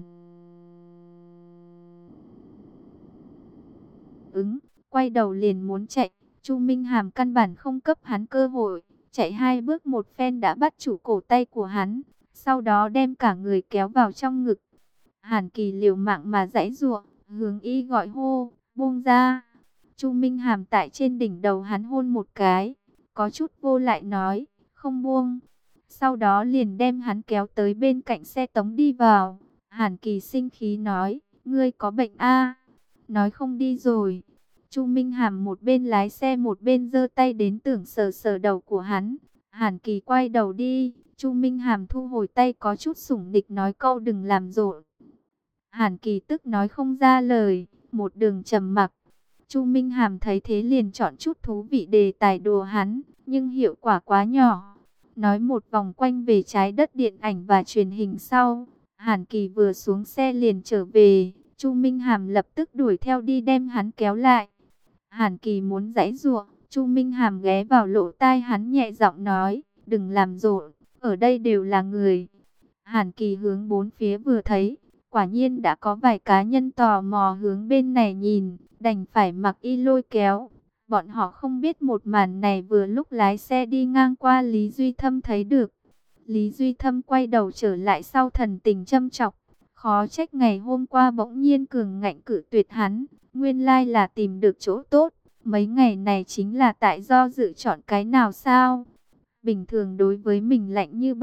ứng, quay đầu liền muốn chạy. Chu Minh Hàm căn bản không cấp hắn cơ hội, chạy hai bước một phen đã bắt chủ cổ tay của hắn, sau đó đem cả người kéo vào trong ngực. Hàn Kỳ liều mạng mà giãy giụa, hướng y gọi hô, buông ra. Chu Minh Hàm tại trên đỉnh đầu hắn hôn một cái, có chút vô lại nói, không buông. Sau đó liền đem hắn kéo tới bên cạnh xe tống đi vào. Hàn Kỳ sinh khí nói, ngươi có bệnh a? Nói không đi rồi. Chu Minh Hàm một bên lái xe một bên giơ tay đến tưởng sờ sờ đầu của hắn. Hàn Kỳ quay đầu đi, Chu Minh Hàm thu hồi tay có chút sủng nịch nói câu đừng làm rộn. Hàn Kỳ tức nói không ra lời, một đường trầm mặc. Chu Minh Hàm thấy thế liền chọn chút thú vị đề tài đùa hắn, nhưng hiệu quả quá nhỏ. Nói một vòng quanh về trái đất điện ảnh và truyền hình sau, Hàn Kỳ vừa xuống xe liền trở về. Chu Minh Hàm lập tức đuổi theo đi đem hắn kéo lại. Hàn Kỳ muốn giãy giụa, Chu Minh Hàm ghé vào lỗ tai hắn nhẹ giọng nói, đừng làm rộn, ở đây đều là người. Hàn Kỳ hướng bốn phía vừa thấy, quả nhiên đã có vài cá nhân tò mò hướng bên này nhìn, đành phải mặc y lôi kéo. Bọn họ không biết một màn này vừa lúc lái xe đi ngang qua Lý Duy Thâm thấy được. Lý Duy Thâm quay đầu trở lại sau thần tình châm chọc. Khó trách ngày hôm qua bỗng nhiên cường ngạnh cự tuyệt hắn. Nguyên lai là tìm được chỗ tốt. Mấy ngày này chính là tại do dự chọn cái nào sao. Bình thường đối với mình lạnh như băng.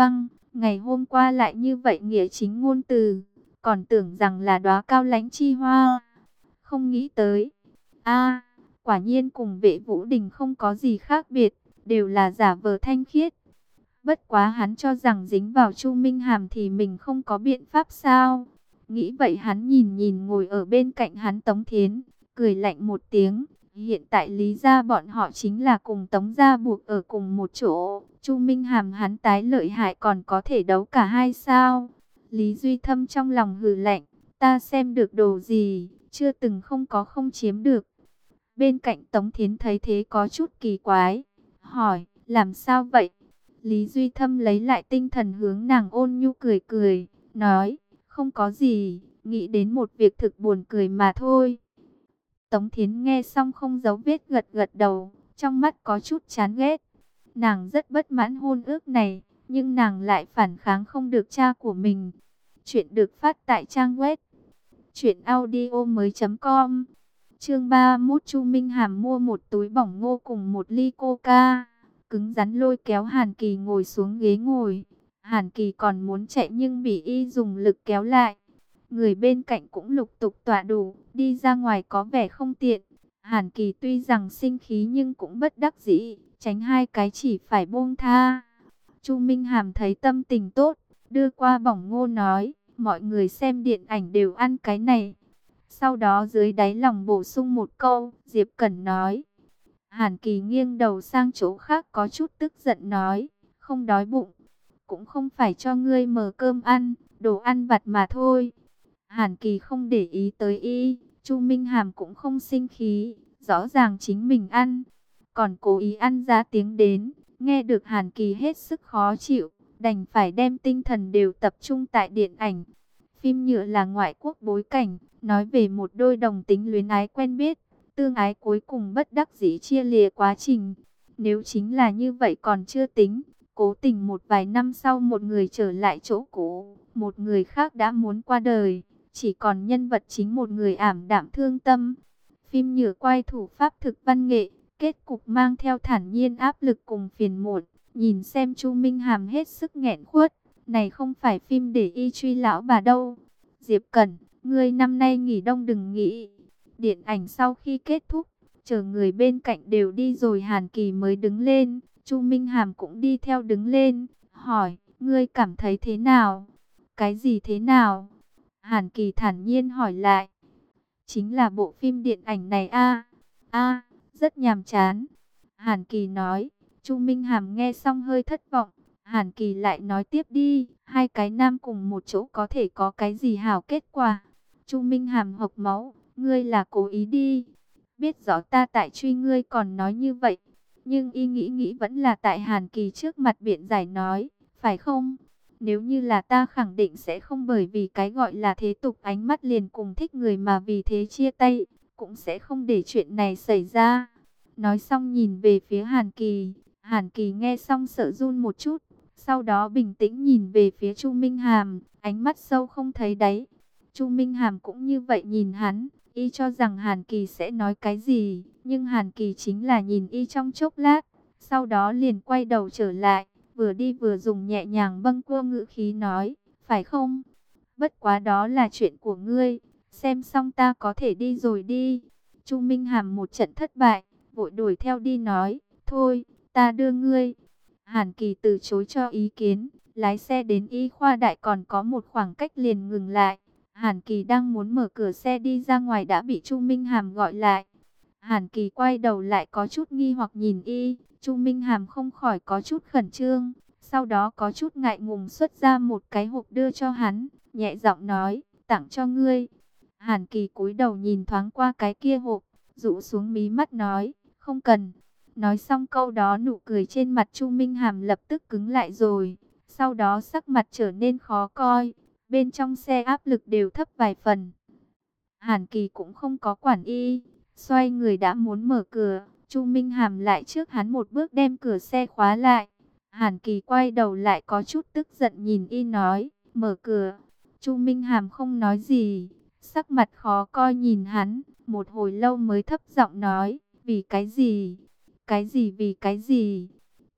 Ngày hôm qua lại như vậy nghĩa chính ngôn từ, còn tưởng rằng là đóa cao lãnh chi hoa. Không nghĩ tới, a, quả nhiên cùng Vệ Vũ Đình không có gì khác biệt, đều là giả vờ thanh khiết. Bất quá hắn cho rằng dính vào Chu Minh Hàm thì mình không có biện pháp sao? Nghĩ vậy hắn nhìn nhìn ngồi ở bên cạnh hắn Tống Thiến, cười lạnh một tiếng. Hiện tại Lý gia bọn họ chính là cùng Tống gia buộc ở cùng một chỗ. Chu Minh Hàm hắn tái lợi hại còn có thể đấu cả hai sao? Lý Duy Thâm trong lòng hừ lạnh, ta xem được đồ gì, chưa từng không có không chiếm được. Bên cạnh Tống Thiến thấy thế có chút kỳ quái, hỏi, làm sao vậy? Lý Duy Thâm lấy lại tinh thần hướng nàng ôn nhu cười cười, nói, không có gì, nghĩ đến một việc thực buồn cười mà thôi. Tống Thiến nghe xong không giấu vết gật gật đầu, trong mắt có chút chán ghét. Nàng rất bất mãn hôn ước này, nhưng nàng lại phản kháng không được cha của mình. Chuyện được phát tại trang web truyện audio mới chấm com. Chương ba mươi mốt Chu Minh Hàm mua một túi bỏng ngô cùng một ly coca, cứng rắn lôi kéo Hàn Kỳ ngồi xuống ghế ngồi. Hàn Kỳ còn muốn chạy nhưng bị y dùng lực kéo lại. Người bên cạnh cũng lục tục tọa đủ, đi ra ngoài có vẻ không tiện. Hàn Kỳ tuy rằng sinh khí nhưng cũng bất đắc dĩ, tránh hai cái chỉ phải buông tha. Chu Minh Hàm thấy tâm tình tốt, đưa qua bỏng ngô nói, mọi người xem điện ảnh đều ăn cái này. Sau đó dưới đáy lòng bổ sung một câu, Diệp Cẩn nói. Hàn Kỳ nghiêng đầu sang chỗ khác có chút tức giận nói, không đói bụng, cũng không phải cho ngươi mở cơm ăn, đồ ăn vặt mà thôi. Hàn Kỳ không để ý tới y, Chu Minh Hàm cũng không sinh khí, rõ ràng chính mình ăn, còn cố ý ăn ra tiếng đến, nghe được Hàn Kỳ hết sức khó chịu, đành phải đem tinh thần đều tập trung tại điện ảnh. Phim nhựa là ngoại quốc bối cảnh, nói về một đôi đồng tính luyến ái quen biết, tương ái cuối cùng bất đắc dĩ chia lìa quá trình. Nếu chính là như vậy còn chưa tính, cố tình một vài năm sau một người trở lại chỗ cũ, một người khác đã muốn qua đời, chỉ còn nhân vật chính một người ảm đạm thương tâm. Phim nhựa quay thủ pháp thực văn nghệ, kết cục mang theo thản nhiên áp lực cùng phiền muộn, nhìn xem Chu Minh Hàm hết sức nghẹn khuất. Này không phải phim để y truy lão bà đâu. Diệp Cẩn, ngươi năm nay nghỉ đông đừng nghỉ. Điện ảnh sau khi kết thúc, chờ người bên cạnh đều đi rồi Hàn Kỳ mới đứng lên. Chu Minh Hàm cũng đi theo đứng lên, hỏi, ngươi cảm thấy thế nào? Cái gì thế nào? Hàn Kỳ thản nhiên hỏi lại. Chính là bộ phim điện ảnh này a a rất nhàm chán. Hàn Kỳ nói. Chu Minh Hàm nghe xong hơi thất vọng. Hàn Kỳ lại nói tiếp đi, hai cái nam cùng một chỗ có thể có cái gì hảo kết quả. Chu Minh Hàm hộc máu, ngươi là cố ý đi. Biết rõ ta tại truy ngươi còn nói như vậy. Nhưng y nghĩ nghĩ vẫn là tại Hàn Kỳ trước mặt biện giải nói, phải không? Nếu như là ta khẳng định sẽ không bởi vì cái gọi là thế tục ánh mắt liền cùng thích người mà vì thế chia tay, cũng sẽ không để chuyện này xảy ra. Nói xong nhìn về phía Hàn Kỳ, Hàn Kỳ nghe xong sợ run một chút. Sau đó bình tĩnh nhìn về phía Chu Minh Hàm, ánh mắt sâu không thấy đáy. Chu Minh Hàm cũng như vậy nhìn hắn, y cho rằng Hàn Kỳ sẽ nói cái gì, nhưng Hàn Kỳ chính là nhìn y trong chốc lát, sau đó liền quay đầu trở lại, vừa đi vừa dùng nhẹ nhàng bâng quơ ngữ khí nói, phải không? Bất quá đó là chuyện của ngươi, xem xong ta có thể đi rồi đi. Chu Minh Hàm một trận thất bại, vội đuổi theo đi nói, thôi, ta đưa ngươi. Hàn Kỳ từ chối cho ý kiến, lái xe đến y khoa đại còn có một khoảng cách liền ngừng lại. Hàn Kỳ đang muốn mở cửa xe đi ra ngoài đã bị Chu Minh Hàm gọi lại. Hàn Kỳ quay đầu lại có chút nghi hoặc nhìn y, Chu Minh Hàm không khỏi có chút khẩn trương, sau đó có chút ngại ngùng xuất ra một cái hộp đưa cho hắn, nhẹ giọng nói, tặng cho ngươi. Hàn Kỳ cúi đầu nhìn thoáng qua cái kia hộp, rũ xuống mí mắt nói, không cần. Nói xong câu đó nụ cười trên mặt Chu Minh Hàm lập tức cứng lại rồi, sau đó sắc mặt trở nên khó coi, bên trong xe áp lực đều thấp vài phần. Hàn Kỳ cũng không có quản y, xoay người đã muốn mở cửa, Chu Minh Hàm lại trước hắn một bước đem cửa xe khóa lại. Hàn Kỳ quay đầu lại có chút tức giận nhìn y nói, mở cửa. Chu Minh Hàm không nói gì, sắc mặt khó coi nhìn hắn, một hồi lâu mới thấp giọng nói, vì cái gì? Cái gì vì cái gì?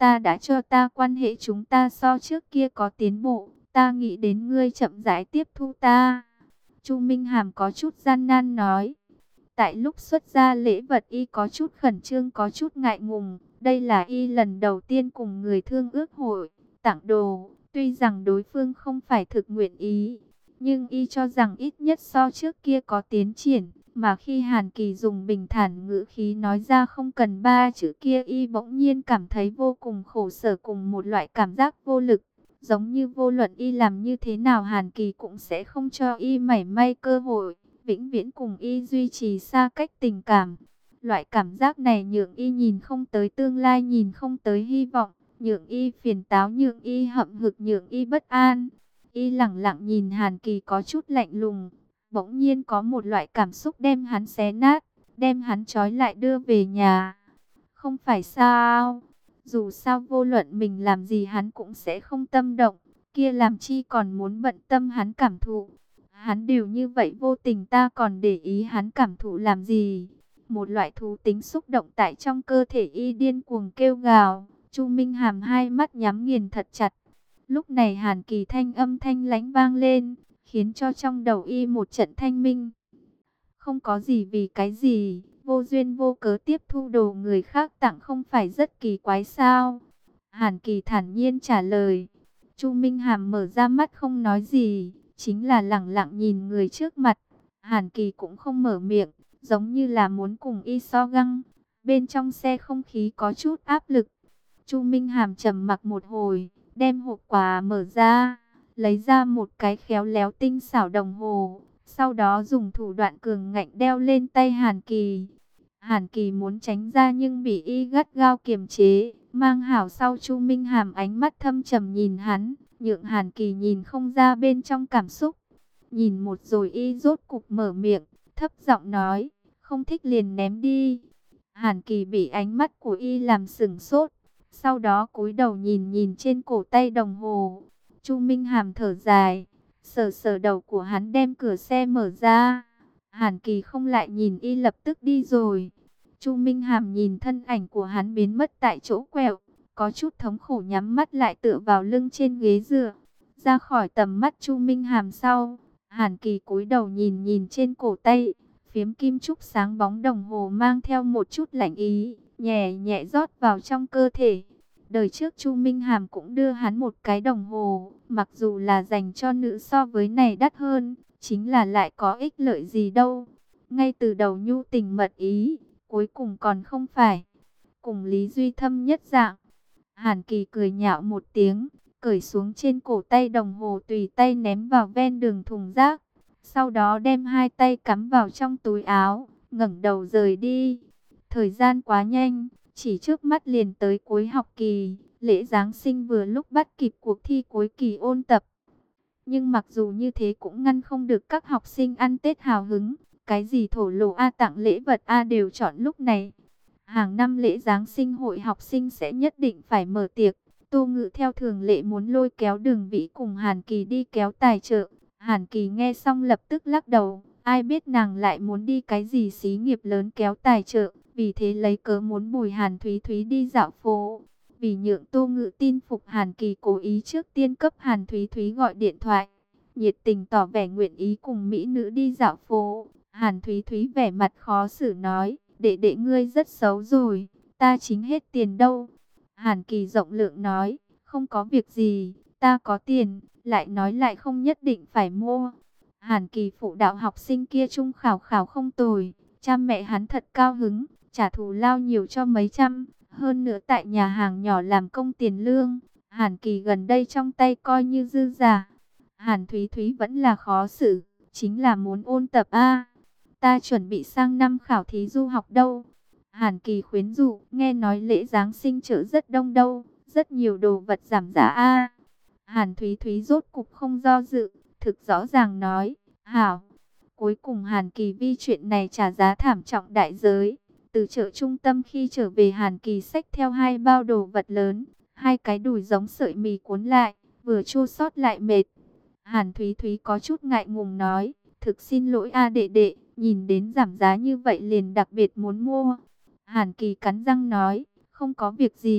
ta đã cho ta quan hệ chúng ta so trước kia có tiến bộ, ta nghĩ đến ngươi chậm rãi tiếp thu ta. Chu Minh Hàm có chút gian nan nói. Tại lúc xuất ra lễ vật y có chút khẩn trương, có chút ngại ngùng. Đây là y lần đầu tiên cùng người thương ước hội, tặng đồ. Tuy rằng đối phương không phải thực nguyện ý, nhưng y cho rằng ít nhất so trước kia có tiến triển. Mà khi Hàn Kỳ dùng bình thản ngữ khí nói ra không cần ba chữ kia, y bỗng nhiên cảm thấy vô cùng khổ sở, cùng một loại cảm giác vô lực. Giống như vô luận y làm như thế nào Hàn Kỳ cũng sẽ không cho y mảy may cơ hội, vĩnh viễn cùng y duy trì xa cách tình cảm. Loại cảm giác này nhượng y nhìn không tới tương lai, nhìn không tới hy vọng, nhượng y phiền táo, nhượng y hậm hực, nhượng y bất an. Y lặng lặng nhìn Hàn Kỳ có chút lạnh lùng, bỗng nhiên có một loại cảm xúc đem hắn xé nát, đem hắn trói lại đưa về nhà. Không phải sao? Dù sao vô luận mình làm gì hắn cũng sẽ không tâm động, kia làm chi còn muốn bận tâm hắn cảm thụ. Hắn đều như vậy vô tình, ta còn để ý hắn cảm thụ làm gì? Một loại thú tính xúc động tại trong cơ thể y điên cuồng kêu gào. Chu Minh Hàm hai mắt nhắm nghiền thật chặt. Lúc này Hàn Kỳ thanh âm thanh lãnh vang lên, khiến cho trong đầu y một trận thanh minh. Không có gì vì cái gì, vô duyên vô cớ tiếp thu đồ người khác tặng không phải rất kỳ quái sao? Hàn Kỳ thản nhiên trả lời. Chu Minh Hàm mở ra mắt không nói gì, chính là lẳng lặng nhìn người trước mặt. Hàn Kỳ cũng không mở miệng, giống như là muốn cùng y so găng. Bên trong xe không khí có chút áp lực. Chu Minh Hàm trầm mặc một hồi, đem hộp quà mở ra, lấy ra một cái khéo léo tinh xảo đồng hồ. Sau đó dùng thủ đoạn cường ngạnh đeo lên tay Hàn Kỳ. Hàn Kỳ muốn tránh ra nhưng bị y gắt gao kiềm chế. Mang hảo sau, Chu Minh Hàm ánh mắt thâm trầm nhìn hắn, nhượng Hàn Kỳ nhìn không ra bên trong cảm xúc. Nhìn một rồi y rốt cục mở miệng, thấp giọng nói, không thích liền ném đi. Hàn Kỳ bị ánh mắt của y làm sửng sốt, sau đó cúi đầu nhìn nhìn trên cổ tay đồng hồ. Chu Minh Hàm thở dài, sờ sờ đầu của hắn, đem cửa xe mở ra. Hàn Kỳ không lại nhìn y, lập tức đi rồi. Chu Minh Hàm nhìn thân ảnh của hắn biến mất tại chỗ quẹo, có chút thống khổ nhắm mắt lại tựa vào lưng trên ghế dựa. Ra khỏi tầm mắt Chu Minh Hàm sau, Hàn Kỳ cúi đầu nhìn nhìn trên cổ tay, phiếm kim trúc sáng bóng đồng hồ mang theo một chút lạnh ý, nhẹ nhẹ rót vào trong cơ thể. Đời trước Chu Minh Hàm cũng đưa hắn một cái đồng hồ, mặc dù là dành cho nữ, so với này đắt hơn, chính là lại có ích lợi gì đâu. Ngay từ đầu nhu tình mật ý, cuối cùng còn không phải. Cùng Lý Duy Thâm nhất dạng. Hàn Kỳ cười nhạo một tiếng, cởi xuống trên cổ tay đồng hồ, tùy tay ném vào ven đường thùng rác. Sau đó đem hai tay cắm vào trong túi áo, ngẩng đầu rời đi. Thời gian quá nhanh, chỉ trước mắt liền tới cuối học kỳ. Lễ Giáng sinh vừa lúc bắt kịp cuộc thi cuối kỳ ôn tập. Nhưng mặc dù như thế cũng ngăn không được các học sinh ăn Tết hào hứng. Cái gì thổ lộ A, tặng lễ vật A đều chọn lúc này. Hàng năm lễ Giáng sinh hội học sinh sẽ nhất định phải mở tiệc. Tô Ngự theo thường lệ muốn lôi kéo Đường Vĩ cùng Hàn Kỳ đi kéo tài trợ. Hàn Kỳ nghe xong lập tức lắc đầu. Ai biết nàng lại muốn đi cái gì xí nghiệp lớn kéo tài trợ. Vì thế lấy cớ muốn bồi Hàn Thúy Thúy đi dạo phố. Vì nhượng Tô Ngự tin phục, Hàn Kỳ cố ý trước tiên cấp Hàn Thúy Thúy gọi điện thoại, nhiệt tình tỏ vẻ nguyện ý cùng mỹ nữ đi dạo phố. Hàn Thúy Thúy vẻ mặt khó xử nói, đệ đệ ngươi rất xấu rồi, ta chính hết tiền đâu. Hàn Kỳ rộng lượng nói, không có việc gì, ta có tiền, lại nói lại không nhất định phải mua. Hàn Kỳ phụ đạo học sinh kia trung khảo khảo không tồi, cha mẹ hắn thật cao hứng, trả thù lao nhiều cho mấy trăm. Hơn nữa tại nhà hàng nhỏ làm công tiền lương, Hàn Kỳ gần đây trong tay coi như dư giả. Hàn Thúy Thúy vẫn là khó xử, chính là muốn ôn tập a. Ta chuẩn bị sang năm khảo thí du học đâu. Hàn Kỳ khuyến dụ, nghe nói lễ Giáng sinh chợ rất đông đâu, rất nhiều đồ vật giảm giá a. Hàn Thúy Thúy rốt cục không do dự, thực rõ ràng nói, hảo. Cuối cùng Hàn Kỳ vì chuyện này trả giá thảm trọng đại giới. Từ chợ trung tâm khi trở về, Hàn Kỳ xách theo hai bao đồ vật lớn, hai cái đùi giống sợi mì cuốn lại, vừa chua xót lại mệt. Hàn Thúy Thúy có chút ngại ngùng nói, thực xin lỗi a đệ đệ, nhìn đến giảm giá như vậy liền đặc biệt muốn mua. Hàn Kỳ cắn răng nói, không có việc gì,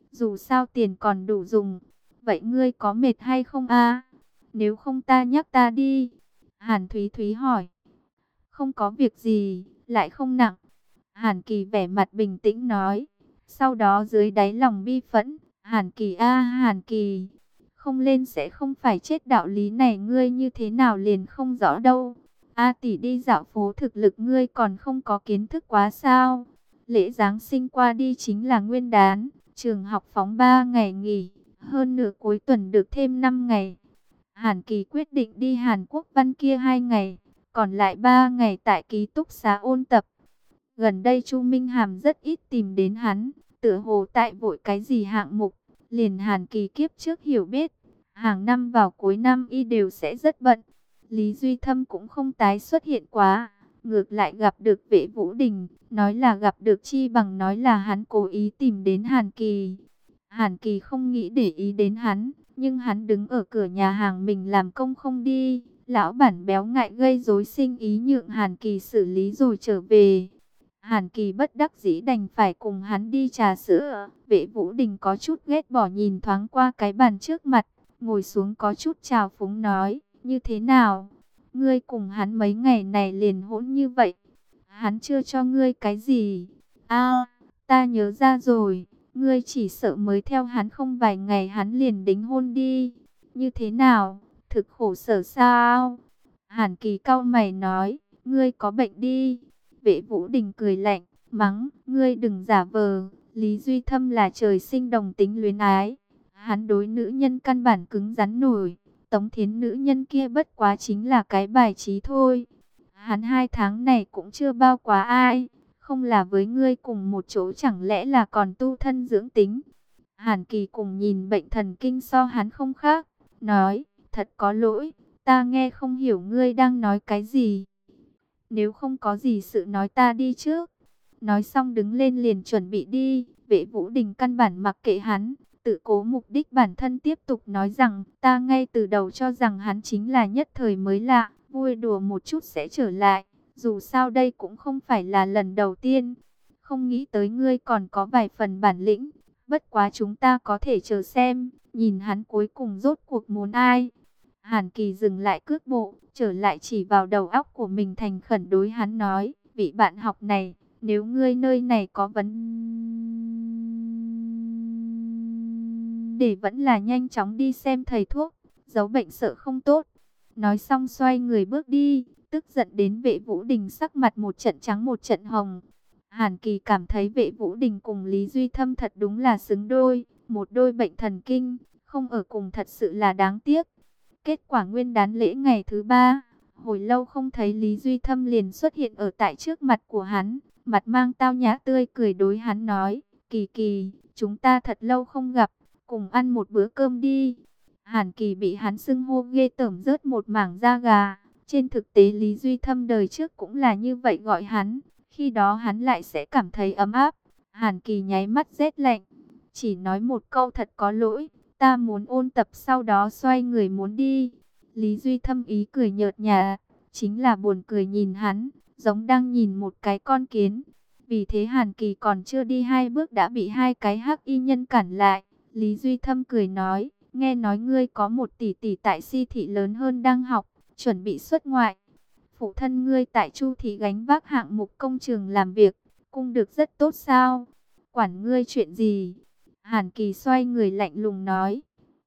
dù sao tiền còn đủ dùng. Vậy ngươi có mệt hay không a? Nếu không ta nhắc ta đi. Hàn Thúy Thúy hỏi. Không có việc gì, lại không nặng. Hàn Kỳ vẻ mặt bình tĩnh nói. Sau đó dưới đáy lòng bi phẫn, Hàn Kỳ a Hàn Kỳ, không lên sẽ không phải chết, đạo lý này ngươi như thế nào liền không rõ đâu. A tỷ đi dạo phố, thực lực ngươi còn không có kiến thức quá sao? Lễ Giáng sinh qua đi chính là Nguyên đán, trường học phóng ba ngày nghỉ, hơn nửa cuối tuần được thêm năm ngày. Hàn Kỳ quyết định đi Hàn Quốc văn kia hai ngày, còn lại ba ngày tại ký túc xá ôn tập. Gần đây Chu Minh Hàm rất ít tìm đến hắn, tựa hồ tại vội cái gì hạng mục. Liền Hàn Kỳ kiếp trước hiểu biết, hàng năm vào cuối năm y đều sẽ rất bận. Lý Duy Thâm cũng không tái xuất hiện quá, ngược lại gặp được Vệ Vũ Đình, nói là gặp được chi bằng nói là hắn cố ý tìm đến Hàn Kỳ. Hàn Kỳ không nghĩ để ý đến hắn, nhưng hắn đứng ở cửa nhà hàng mình làm công không đi. Lão bản béo ngại gây rối sinh ý nhượng Hàn Kỳ xử lý rồi trở về. Hàn Kỳ bất đắc dĩ đành phải cùng hắn đi trà sữa. Vệ Vũ Đình có chút ghét bỏ nhìn thoáng qua cái bàn trước mặt, ngồi xuống có chút chào phúng nói, như thế nào? Ngươi cùng hắn mấy ngày này liền hỗn như vậy, hắn chưa cho ngươi cái gì? A, ta nhớ ra rồi, ngươi chỉ sợ mới theo hắn không vài ngày hắn liền đính hôn đi. Như thế nào? Thực khổ sở sao? Hàn Kỳ cau mày nói, ngươi có bệnh đi. Vệ Vũ Đình cười lạnh, mắng, ngươi đừng giả vờ. Lý Duy Thâm là trời sinh đồng tính luyến ái, hắn đối nữ nhân căn bản cứng rắn nổi. Tống Thiến nữ nhân kia bất quá chính là cái bài trí thôi. Hắn hai tháng này cũng chưa bao quá ai, không là với ngươi cùng một chỗ chẳng lẽ là còn tu thân dưỡng tính. Hàn Kỳ cùng nhìn bệnh thần kinh so hắn không khác, nói, thật có lỗi, ta nghe không hiểu ngươi đang nói cái gì. Nếu không có gì sự nói ta đi trước. Nói xong đứng lên liền chuẩn bị đi. Vệ Vũ Đình căn bản mặc kệ hắn, tự cố mục đích bản thân, tiếp tục nói rằng, ta ngay từ đầu cho rằng hắn chính là nhất thời mới lạ, vui đùa một chút sẽ trở lại. Dù sao đây cũng không phải là lần đầu tiên. Không nghĩ tới ngươi còn có vài phần bản lĩnh. Bất quá chúng ta có thể chờ xem, nhìn hắn cuối cùng rốt cuộc muốn ai. Hàn Kỳ dừng lại cước bộ, trở lại chỉ vào đầu óc của mình, thành khẩn đối hắn nói, vị bạn học này, nếu ngươi nơi này có vấn đề vẫn là nhanh chóng đi xem thầy thuốc, giấu bệnh sợ không tốt. Nói xong xoay người bước đi, tức giận đến Vệ Vũ Đình sắc mặt một trận trắng một trận hồng. Hàn Kỳ cảm thấy Vệ Vũ Đình cùng Lý Duy Thâm thật đúng là xứng đôi, một đôi bệnh thần kinh, không ở cùng thật sự là đáng tiếc. Kết quả Nguyên đán lễ ngày thứ ba, hồi lâu không thấy Lý Duy Thâm liền xuất hiện ở tại trước mặt của hắn, mặt mang tao nhã tươi cười đối hắn nói, Kỳ Kỳ, chúng ta thật lâu không gặp, cùng ăn một bữa cơm đi. Hàn Kỳ bị hắn xưng hô ghê tởm rớt một mảng da gà, trên thực tế Lý Duy Thâm đời trước cũng là như vậy gọi hắn, khi đó hắn lại sẽ cảm thấy ấm áp. Hàn Kỳ nháy mắt rét lạnh, chỉ nói một câu thật có lỗi. Ta muốn ôn tập, sau đó xoay người muốn đi. Lý Duy Thâm ý cười nhợt nhạt, chính là buồn cười nhìn hắn, giống đang nhìn một cái con kiến. Vì thế Hàn Kỳ còn chưa đi hai bước đã bị hai cái hắc y nhân cản lại. Lý Duy Thâm cười nói, nghe nói ngươi có một tỷ tỷ tại Si thị lớn hơn đang học, chuẩn bị xuất ngoại. Phụ thân ngươi tại Chu thị gánh vác hạng mục công trường làm việc, cung được rất tốt sao? Quản ngươi chuyện gì? Hàn Kỳ xoay người lạnh lùng nói,